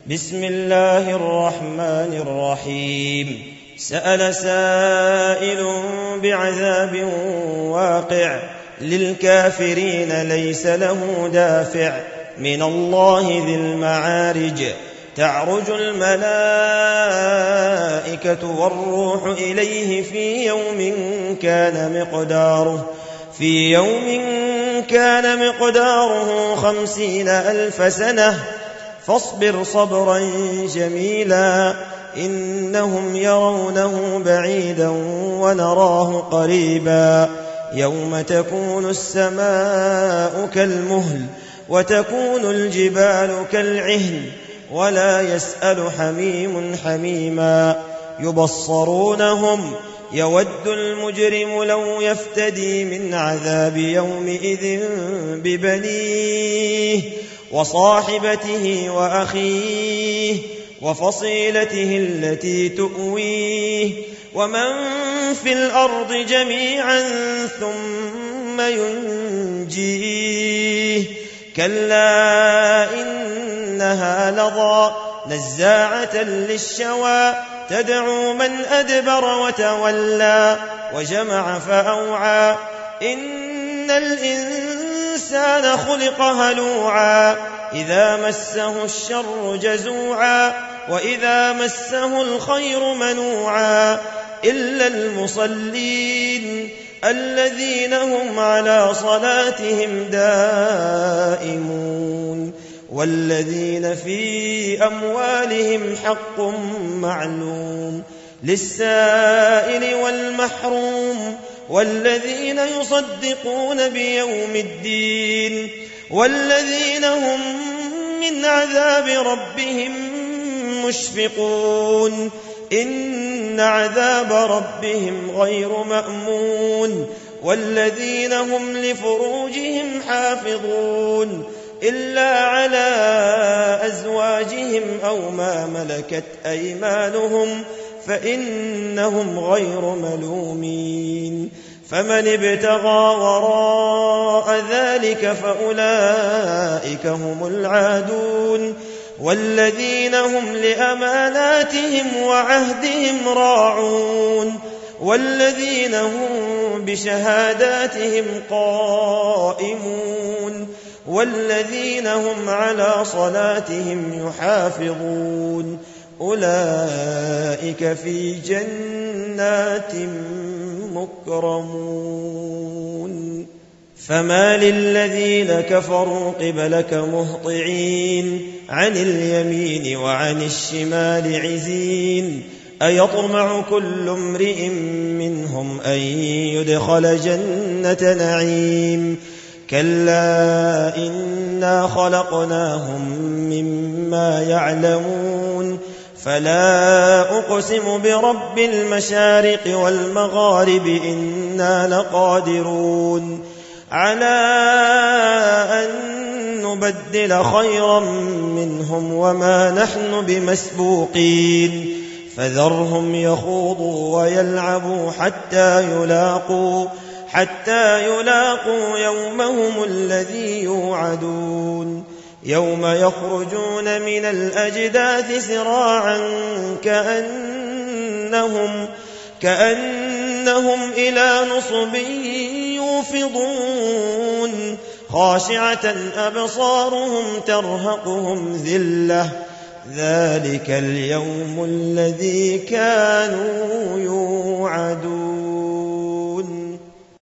بسم الله الرحمن الرحيم. سأل سائل بعذاب واقع للكافرين ليس له دافع من الله ذي المعارج. تعرج الملائكة والروح إليه في يوم كان مقداره 50,000 سنة فاصبر صبرا جميلا إنهم يرونه بعيدا ونراه قريبا يوم تكون السماء كالمهل وتكون الجبال كالعهن ولا يسأل حميم حميما يبصرونهم يود المجرم لو يفتدي من عذاب يومئذ ببنيه وصاحبته وأخيه وفصيلته التي تؤويه ومن في الأرض جميعا ثم ينجيه كلا إنها لظى نزاعة للشوى تدعو من أدبر وتولى وجمع فأوعى إن الإنسان خلق هلوعا إذا مسه الشر جزوعا وإذا مسه الخير منوعا إلا المصلين الذين هم على صلاتهم دائمون والذين في أموالهم حق معلوم للسائل والمحروم والذين يصدقون بيوم الدين والذين هم من عذاب ربهم مشفقون إن عذاب ربهم غير مأمون والذين هم لفروجهم حافظون إلا على أزواجهم أو ما ملكت أيمانهم فإنهم غير ملومين فمن ابتغى وراء ذلك فأولئك هم العادون والذين هم لأماناتهم وعهدهم راعون والذين هم بشهاداتهم قائمون والذين هم على صلاتهم يحافظون أولئك في جنات مكرمون فما للذين كفروا قبلك مهطعين عن اليمين وعن الشمال عزين أيطمع كل امرئ منهم أن يدخل جنة نعيم كلا إنا خلقناهم مما يعلمون فلا أقسم برب المشارق والمغارب إنا لقادرون على أن نبدل خيرا منهم وما نحن بمسبوقين فذرهم يخوضوا ويلعبوا حتى يلاقوا يومهم الذي يوعدون يوم يخرجون من الأجداث سراعا كأنهم إلى نصب يوفضون خاشعة أبصارهم ترهقهم ذلة ذلك اليوم الذي كانوا يوعدون.